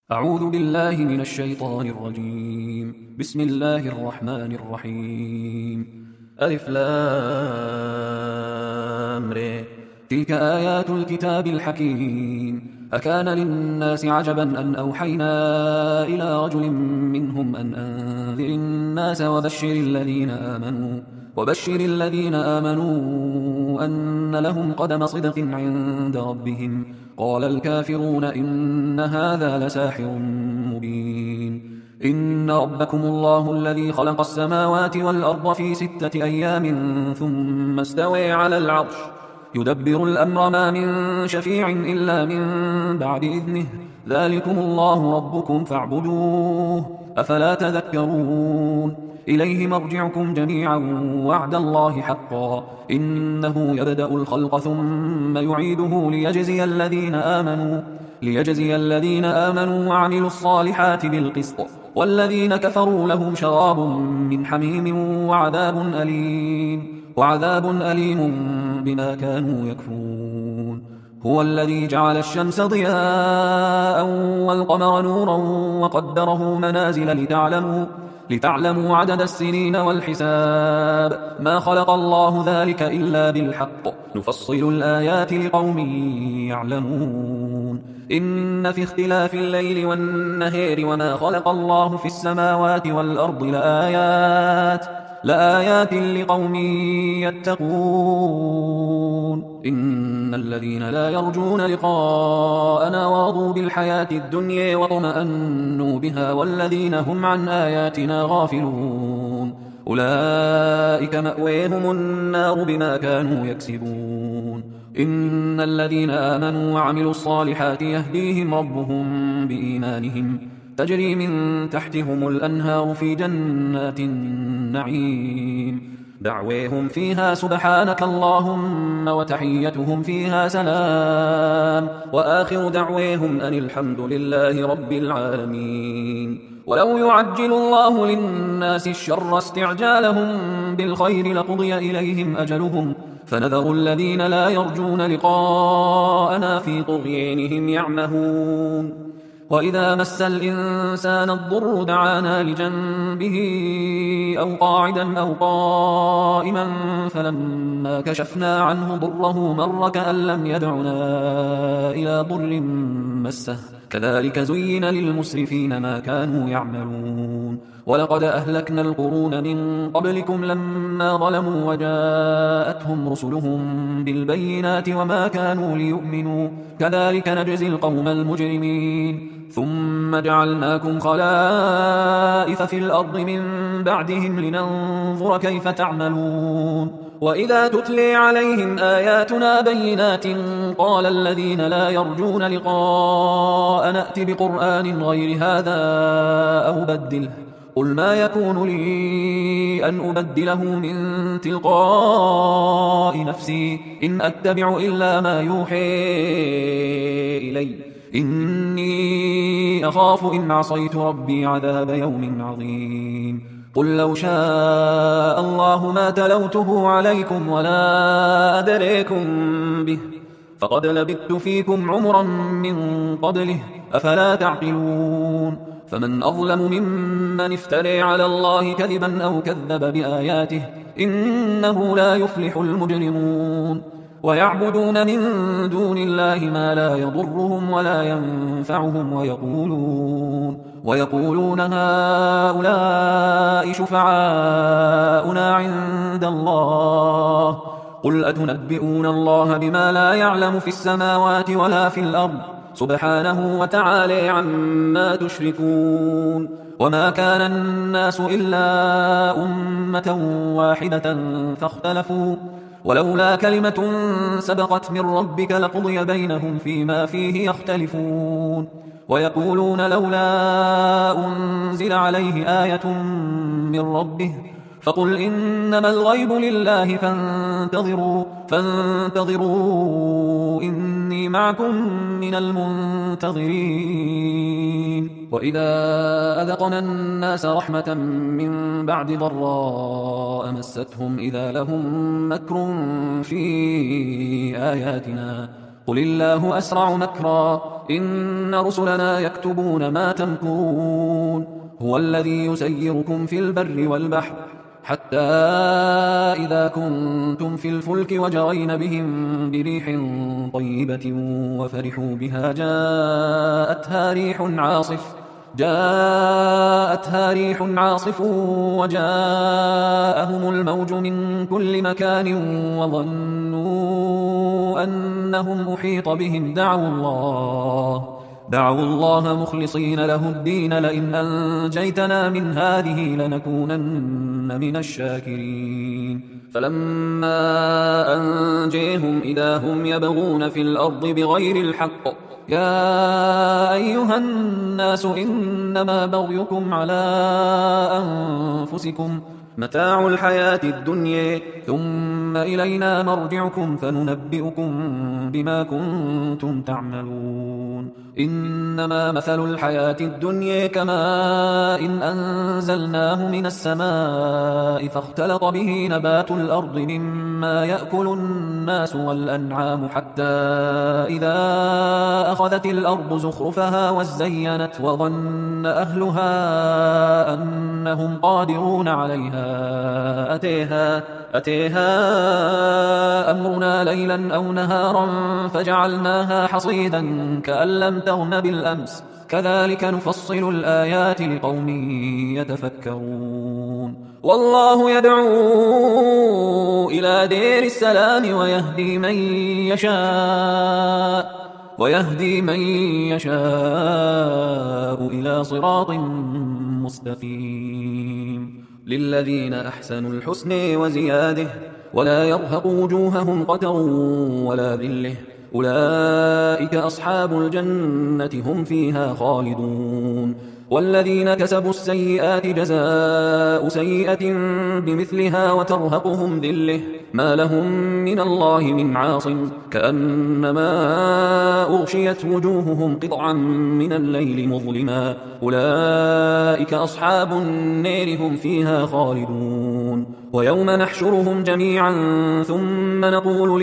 أعوذ بالله من الشيطان الرجيم. بسم الله الرحمن الرحيم. ألف لام ر. تلك آيات الكتاب الحكيم. أكان للناس عجبا أن أوحينا إلى رجل منهم أن أنذر الناس وبشر الذين آمنوا أن لهم قدم صدق عند ربهم. قال الكافرون إن هذا لساحر مبين. إن ربكم الله الذي خلق السماوات والأرض في 6 أيام ثم استوى على العرش يدبر الأمر ما من شفيع إلا من بعد إذنه. ذلكم الله ربكم فاعبدوه أفلا تذكرون. إليه مرجعكم جميعا وعد الله حقا إنه يبدأ الخلق ثم يعيده ليجزي الذين آمنوا وعملوا الصالحات بالقسط والذين كفروا لهم شراب من حميم وعذاب أليم بما كانوا يكفرون. هو الذي جعل الشمس ضياء والقمر نورا وقدره منازل لتعلموا عدد السنين والحساب. ما خلق الله ذلك إلا بالحق نفصل الآيات لقوم يعلمون. إن في اختلاف الليل والنهار وما خلق الله في السماوات والأرض لآيات لقوم يتقون. إن الذين لا يرجون لقاءنا ورضوا بالحياة الدنيا واطمأنوا بها والذين هم عن آياتنا غافلون أولئك مأويهم النار بما كانوا يكسبون. إن الذين آمنوا وعملوا الصالحات يهديهم ربهم بإيمانهم تجري من تحتهم الأنهار في جنات النعيم. دعويهم فيها سبحانك اللهم وتحيتهم فيها سلام وآخر دعويهم أن الحمد لله رب العالمين. ولو يعجل الله للناس الشر استعجالهم بالخير لقضي إليهم أجلهم فنذر الذين لا يرجون لقاءنا في طغيانهم يعمهون. وإذا مس الإنسان الضر دعانا لجنبه أو قاعدا أو قائما فلما كشفنا عنه ضره مر كأن لم يدعنا إلى ضر مسه كذلك زين للمسرفين ما كانوا يعملون. ولقد أهلكنا القرون من قبلكم لما ظلموا وجاءتهم رسلهم بالبينات وما كانوا ليؤمنوا كذلك نجزي القوم المجرمين. ثم جعلناكم خلائف في الأرض من بعدهم لننظر كيف تعملون. وإذا تتلي عليهم آياتنا بينات قال الذين لا يرجون لقاء نأت بقرآن غير هذا أو بدله قل ما يكون لي أن أبدله من تلقاء نفسي إن أتبع إلا ما يوحي إلي إني أخاف إن عصيت ربي عذاب يوم عظيم. قل لو شاء الله ما تلوته عليكم ولا أدريكم به فقد لبثت فيكم عمرا من قبله أفلا تعقلون. فمن أظلم ممن افترى على الله كذبا أو كذب بآياته إنه لا يفلح المجرمون. ويعبدون من دون الله ما لا يضرهم ولا ينفعهم ويقولون هؤلاء شفعاؤنا عند الله قل أتنبئون الله بما لا يعلم في السماوات ولا في الأرض سبحانه وتعالى عما تشركون. وما كان الناس إلا أمة واحدة فاختلفوا ولولا كلمة سبقت من ربك لقضي بينهم فيما فيه يختلفون. ويقولون لولا أنزل عليه آية من ربه فقل إنما الغيب لله فانتظروا إني معكم من المنتظرين. وإذا أذقنا الناس رحمة من بعد ضراء مستهم إذا لهم مكر في آياتنا قل الله أسرع مكرا إن رسلنا يكتبون ما تمكرون هو الذي يسيركم في البر والبحر حتى إذا كنتم في الفلك وجرين بهم بريح طيبة وفرحوا بها جاءتها ريح عاصف وجاءهم الموج من كل مكان وظنوا أنهم أحيط بهم دعوا الله مخلصين له الدين لئن أنجيتنا من هذه لنكونن من الشاكرين فلما أنجيهم إذا هم يبغون في الأرض بغير الحق يا أيها الناس إنما بغيكم على أنفسكم متاع الحياة الدنيا ثم إلينا مرجعكم فننبئكم بما كنتم تعملون إنما مثل الحياة الدنيا كماء إن أنزلناه من السماء فاختلط به نبات الأرض مما يأكل الناس والأنعام حتى إذا أخذت الأرض زخرفها وزينت وظن أهلها أنهم قادرون عليها أتيها أمرنا ليلا أو نهارا فجعلناها حصيدا كأن لم تغن بالأمس كذلك نفصل الآيات لقوم يتفكرون والله يدعو إلى دير السلام ويهدي من يشاء إلى صراط مستقيم للذين أحسنوا الحسن وزياده ولا يرهق وجوههم قتر ولا ذله أولئك أصحاب الجنة هم فيها خالدون والذين كسبوا السيئات جزاء سيئة بمثلها وترهقهم ذلة ما لهم من الله من عاصم كأنما أغشيت وجوههم قطعا من الليل مظلما أولئك أصحاب النار هم فيها خالدون ويوم نحشرهم جميعا ثم نقول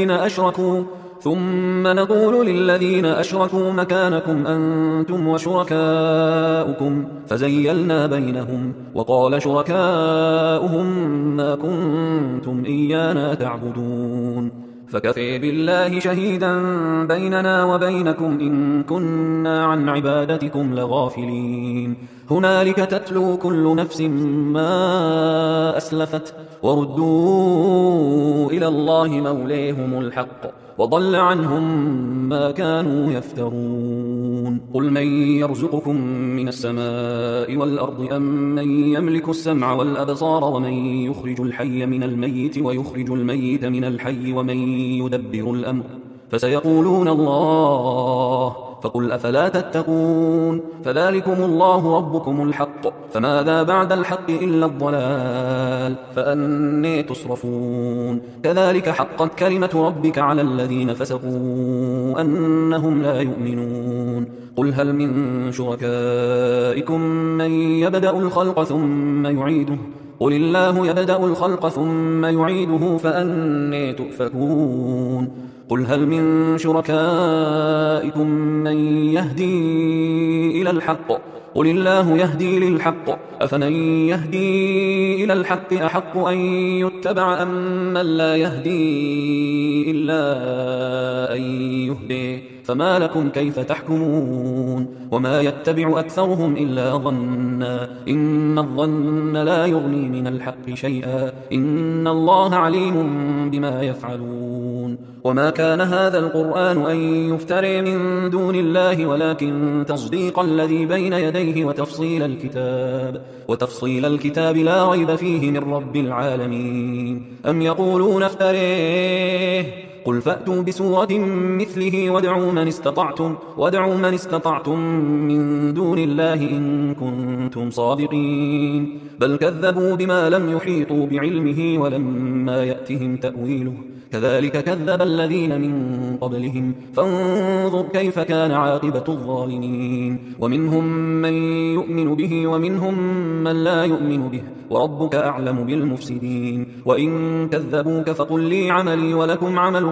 للذين أشركوا مكانكم أنتم وشركاؤكم فزيلنا بينهم وقال شركاؤهم ما كنتم إيانا تعبدون فكفى بالله شهيدا بيننا وبينكم إن كنا عن عبادتكم لغافلين هنالك تتلو كل نفس ما أسلفت وردوا إلى الله مولاهم الحق وضل عنهم ما كانوا يفترون قل من يرزقكم من السماء والأرض أم من يملك السمع والأبصار ومن يخرج الحي من الميت ويخرج الميت من الحي ومن يدبر الأمر فسيقولون الله فقل أفلا تتقون فذلكم الله ربكم الحق فماذا بعد الحق إلا الضلال فأني تصرفون كذلك حقت كلمة ربك على الذين فسقوا أنهم لا يؤمنون قل هل من شركائكم من يبدأ الخلق ثم يعيده قل الله يبدأ الخلق ثم يعيده فأني تؤفكون قل هل من شركائكم من يهدي إلى الحق قل الله يهدي للحق أفمن يهدي إلى الحق أحق أن يتبع أم من لا يهدي إلا أن يهدي فما لكم كيف تحكمون وما يتبع أكثرهم إلا ظنا إن الظن لا يغني من الحق شيئا إن الله عليم بما يفعلون وما كان هذا القرآن أن يفتري من دون الله ولكن تصديق الذي بين يديه وتفصيل الكتاب لا ريب فيه من رب العالمين أم يقولون افتريه قل فأتوا بسورة مثله وادعوا من استطعتم من دون الله إن كنتم صادقين بل كذبوا بما لم يحيطوا بعلمه ولما يأتهم تأويله كذلك كذب الذين من قبلهم فانظر كيف كان عاقبة الظالمين ومنهم من يؤمن به ومنهم من لا يؤمن به وربك أعلم بالمفسدين وإن كذبوك فقل لي عملي ولكم عملكم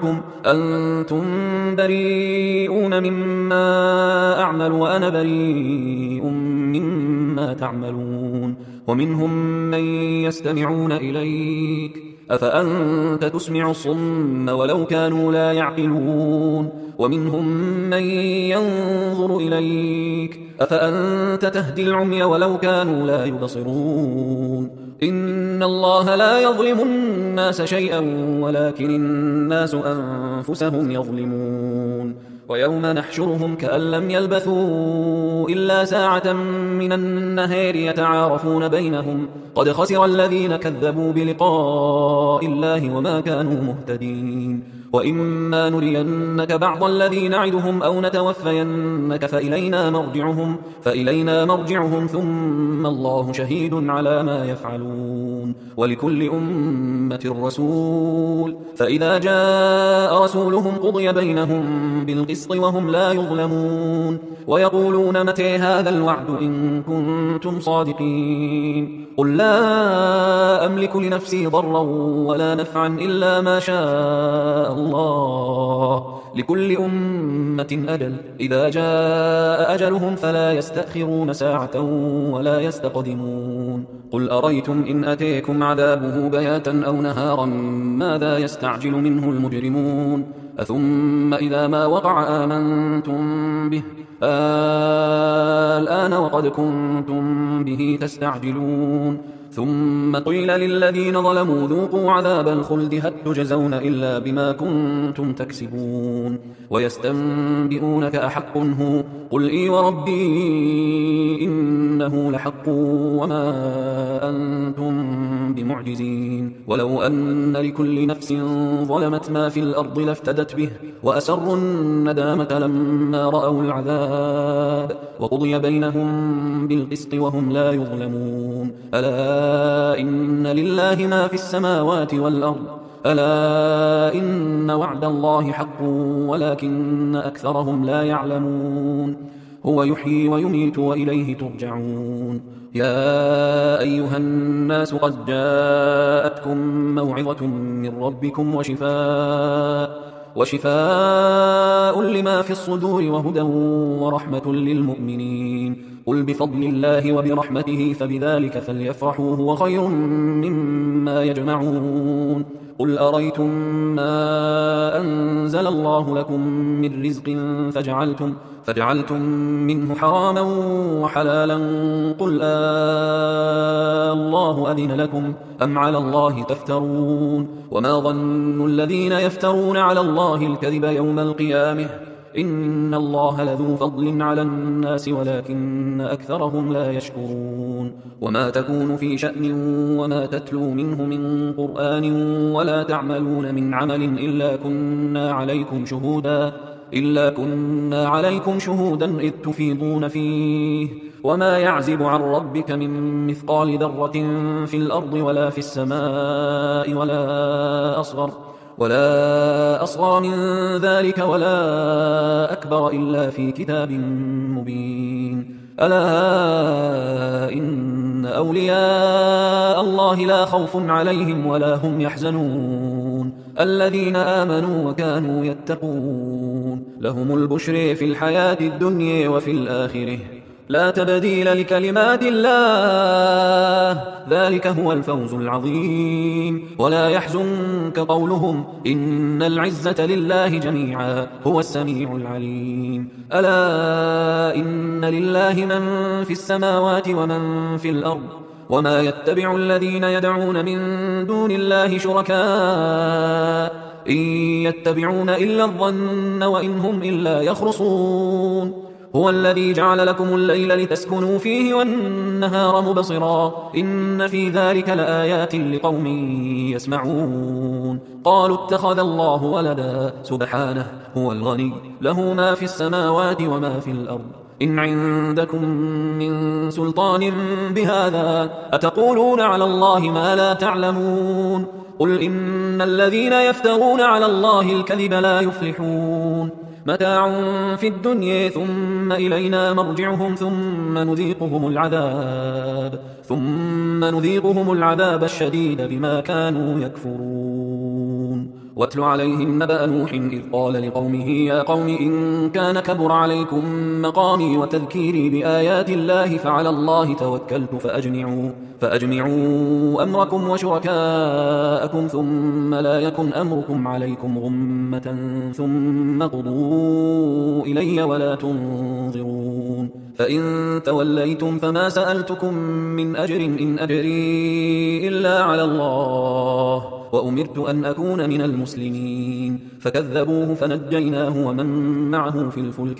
أعبدكم أنتم بريئون مما أعمل وأنا بريء مما تعملون ومنهم من يستمعون إليك أفأنت تسمع الصم ولو كانوا لا يعقلون ومنهم من ينظر إليك أفأنت تهدي العمي ولو كانوا لا يبصرون إن الله لا يظلم الناس شيئا ولكن الناس أنفسهم يظلمون ويوم نحشرهم كأن لم يلبثوا إلا ساعة من النهار يتعارفون بينهم قد خسر الذين كذبوا بلقاء الله وما كانوا مهتدين وإما نرينك بعض الذي نعدهم أو نتوفينك فإلينا مرجعهم ثم الله شهيد على ما يفعلون ولكل أمة رسول فإذا جاء رسولهم قضي بينهم بالقسط وهم لا يظلمون ويقولون متى هذا الوعد إن كنتم صادقين قل لا أملك لنفسي ضرا ولا نفعا إلا ما شاء الله لكل أمة أجل إذا جاء أجلهم فلا يستأخرون ساعة ولا يستقدمون قل أريتم إن أتيكم عذابه بياتا أو نهارا ماذا يستعجل منه المجرمون أثم إذا ما وقع آمنتم به الآن وقد كنتم به تستعجلون ثم قيل للذين ظلموا ذوقوا عذاب الخلد هل تجزون إلا بما كنتم تكسبون ويستنبئونك أحق هو قل إي وربي إنه لحق وما أنتم بمعجزين ولو أن لكل نفس ظلمت ما في الأرض لافتدت به وأسروا الندامة لما رأوا العذاب وقضي بينهم بالقسط وهم لا يظلمون ألا إن لله ما في السماوات والأرض ألا إن وعد الله حق ولكن أكثرهم لا يعلمون هو يحيي ويميت وإليه ترجعون يا أيها الناس قد جاءتكم موعظة من ربكم وشفاء لما في الصدور وهدى ورحمة للمؤمنين قل بفضل الله وبرحمته فبذلك فليفرحوا هو خير مما يجمعون قل أريتم ما أنزل الله لكم من رزق فجعلتم منه حراما وحلالا قل الله أذن لكم أم على الله تفترون وما ظن الذين يفترون على الله الكذب يوم القيامة إن الله لذو فضل على الناس ولكن أكثرهم لا يشكرون وما تكون في شأن وما تتلو منه من قرآن ولا تعملون من عمل إلا كنا عليكم شهودا إذ تفيضون فيه وما يعزب عن ربك من مثقال ذرة في الأرض ولا في السماء ولا أصغر من ذلك ولا أكبر إلا في كتاب مبين ألا إن أولياء الله لا خوف عليهم ولا هم يحزنون الذين آمنوا وكانوا يتقون لهم البشر في الحياة الدنيا وفي الآخرة لا تبديل لكلمات الله ذلك هو الفوز العظيم ولا يحزنك قولهم إن العزة لله جميعا هو السميع العليم ألا إن لله من في السماوات ومن في الأرض وما يتبع الذين يدعون من دون الله شركاء إن يتبعون إلا الظن وإن هم إلا يخرصون هو الذي جعل لكم الليل لتسكنوا فيه والنهار مبصرا إن في ذلك لآيات لقوم يسمعون قالوا اتخذ الله ولدا سبحانه هو الغني له ما في السماوات وما في الأرض إن عندكم من سلطان بهذا أتقولون على الله ما لا تعلمون قل إن الذين يفترون على الله الكذب لا يفلحون متاع في الدنيا ثم إلينا مرجعهم ثم نذيقهم العذاب الشديد بما كانوا يكفرون واتل عليهم نبأ نوح إذ قال لقومه يا قوم إن كان كبر عليكم مقامي وتذكيري بآيات الله فعلى الله توكلت فأجمعوا أمركم وشركاءكم ثم لا يكن أمركم عليكم غمة ثم قضوا إلي ولا تنظرون فإن توليتم فما سألتكم من أجر إن أجري إلا على الله وأمرت أن أكون من المسلمين فكذبوه فنجيناه ومن معه في الفلك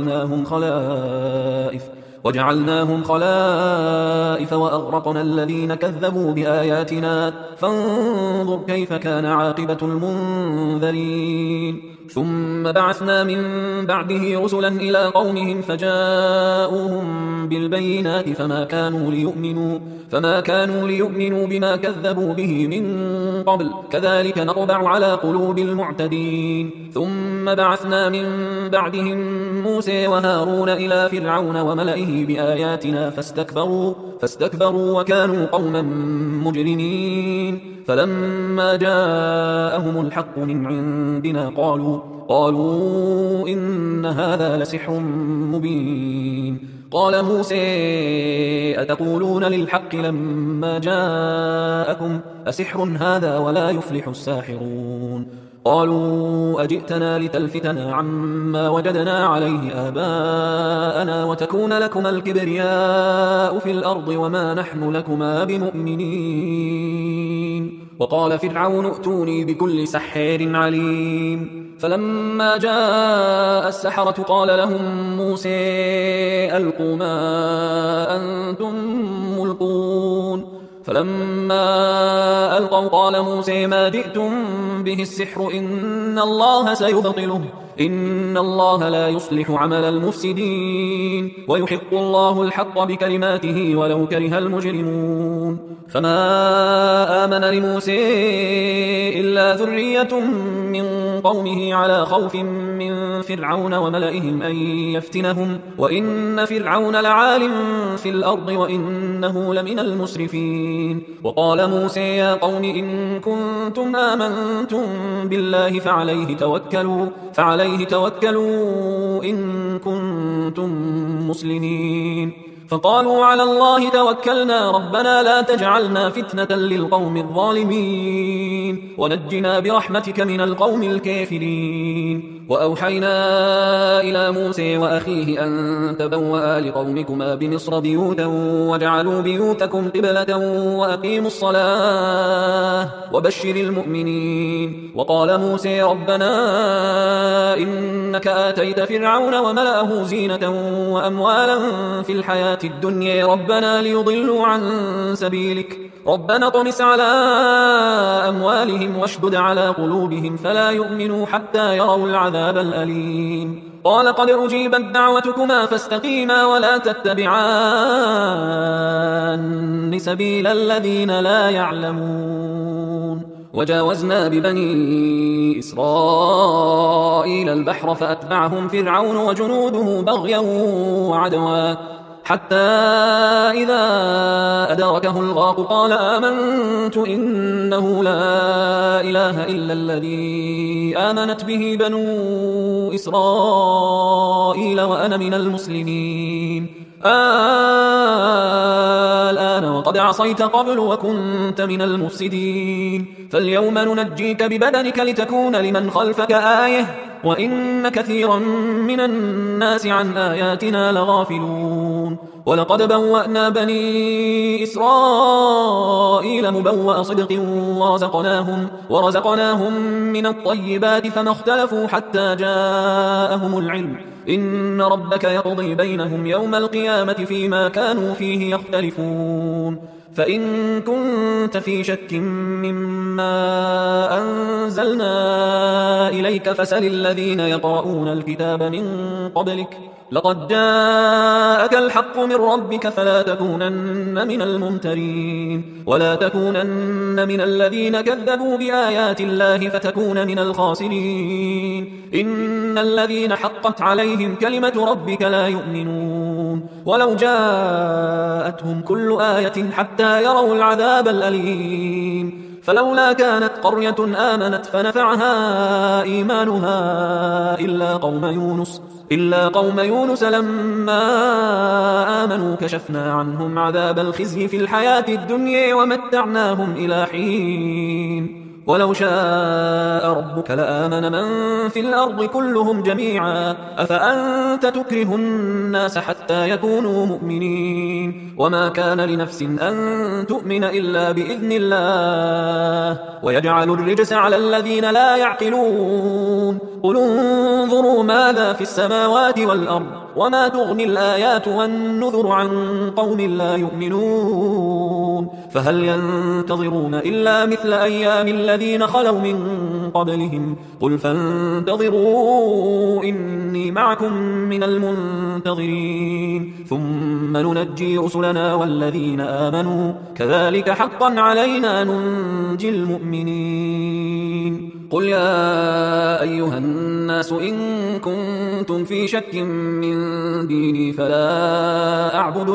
وجعلناهم خلائف وأغرقنا الذين كذبوا بآياتنا فانظر كيف كان عاقبة المنذرين ثم بعثنا من بعده رسلا إلى قومهم فجاءوهم بالبينات فما كانوا ليؤمنوا بما كذبوا به من قبل كذلك نطبع على قلوب المعتدين ثم بعثنا من بعدهم موسى وهارون إلى فرعون وملئه بآياتنا فاستكبروا وكانوا قوما مجرمين فلما جاءهم الحق من عندنا قالوا إن هذا لسحر مبين قال موسى أتقولون للحق لما جاءكم أسحر هذا ولا يفلح الساحرون قالوا أجئتنا لتلفتنا عما وجدنا عليه آباءنا وتكون لكما الكبرياء في الأرض وما نحن لكما بمؤمنين وقال فرعون ائتوني بكل سحار عليم فلما جاء السحرة قال لهم موسى ألقوا ما أنتم ملقون فلما ألقوا قال موسى ما جئتم به السحر إن الله سيبطله إن الله لا يصلح عمل المفسدين ويحق الله الحق بكلماته ولو كره المجرمون فما آمن لموسى إلا ذرية من قومه على خوف من فرعون وملئهم أن يفتنهم وإن فرعون لعال في الأرض وإنه لمن المسرفين وقال موسى يا قوم إن كنتم آمنتم بالله فعليه توكلوا إن كنتم مسلمين فقالوا على الله توكلنا ربنا لا تجعلنا فتنة للقوم الظالمين ونجنا برحمتك من القوم الكافرين وأوحينا إلى موسى وأخيه أن تبوأ لقومكما بمصر بيوتا واجعلوا بيوتكم قبلة وأقيموا الصلاة وبشر المؤمنين وقال موسى ربنا إنك آتيت فرعون وملأه زينة وأموالا في الحياة الدنيا ربنا ليضلوا عن سبيلك ربنا اطمس على أموالهم واشدد على قلوبهم فلا يؤمنوا حتى يروا العذاب الأليم قال قد أجيبت دعوتكما فاستقيما ولا تتبعان سبيل الذين لا يعلمون وجاوزنا ببني إسرائيل البحر فأتبعهم فرعون وجنوده بغيا وعدوا حتى إذا أدركه الغرق قال آمنت إنه لا إله إلا الذي آمنت به بنو إسرائيل وأنا من المسلمين الآن وقد عصيت قبل وكنت من المفسدين فاليوم ننجيك ببدنك لتكون لمن خلفك آية وإن كثيرا من الناس عن آياتنا لغافلون ولقد بوأنا بني إسرائيل مبوأ صدق ورزقناهم من الطيبات فما اختلفوا حتى جاءهم العلم إن ربك يقضي بينهم يوم القيامة فيما كانوا فيه يختلفون فإن كنت في شك مما أنزلنا إليك فسل الذين يقرؤون الكتاب من قبلك لقد جاءك الحق من ربك فلا تكونن من الممترين ولا تكونن من الذين كذبوا بآيات الله فتكون من الخاسرين إن الذين حقت عليهم كلمة ربك لا يؤمنون ولو جاءتهم كل آية حتى يروا العذاب الأليم فلولا كانت قرية آمنت فنفعها إيمانها إلا قوم يونس لما آمنوا كشفنا عنهم عذاب الخزي في الحياة الدنيا ومتعناهم إلى حين ولو شاء ربك لآمن من في الأرض كلهم جميعا أفأنت تكره الناس حتى يكونوا مؤمنين وما كان لنفس أن تؤمن إلا بإذن الله ويجعل الرجس على الذين لا يعقلون قل انظروا ماذا في السماوات والأرض وما تغني الآيات والنذر عن قوم لا يؤمنون فهل ينتظرون إلا مثل أيام الذين خلوا من قبلهم قل فانتظروا إني معكم من المنتظرين ثم ننجي رسلنا والذين آمنوا كذلك حقا علينا ننجي المؤمنين قل يا أيها الناس إن كنتم في شك من ديني فلا أعبد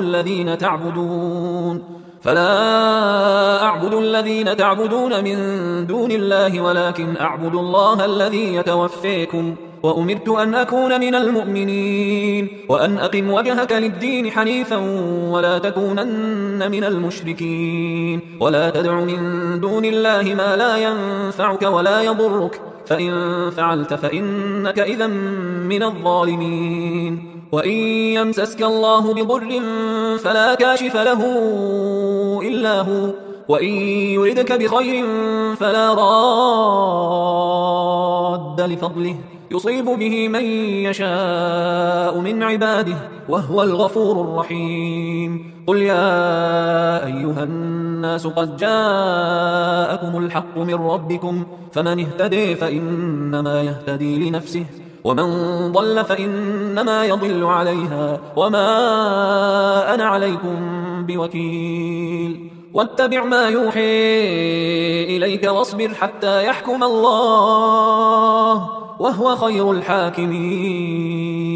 الذين تعبدون من دون الله ولكن أعبد الله الذي يتوفيكم وأمرت أن أكون من المؤمنين وأن أقم وجهك للدين حنيفا ولا تكونن من المشركين ولا تدع من دون الله ما لا ينفعك ولا يضرك فإن فعلت فإنك إذا من الظالمين وإن يمسسك الله بضر فلا كاشف له إلا هو وإن يردك بخير فلا راد لفضله يصيب به من يشاء من عباده وهو الغفور الرحيم قل يا أيها الناس قد جاءكم الحق من ربكم فمن اهتدي فإنما يهتدي لنفسه ومن ضل فإنما يضل عليها وما أنا عليكم بوكيل واتبع ما يوحي إليك واصبر حتى يحكم الله وهو خير الحاكمين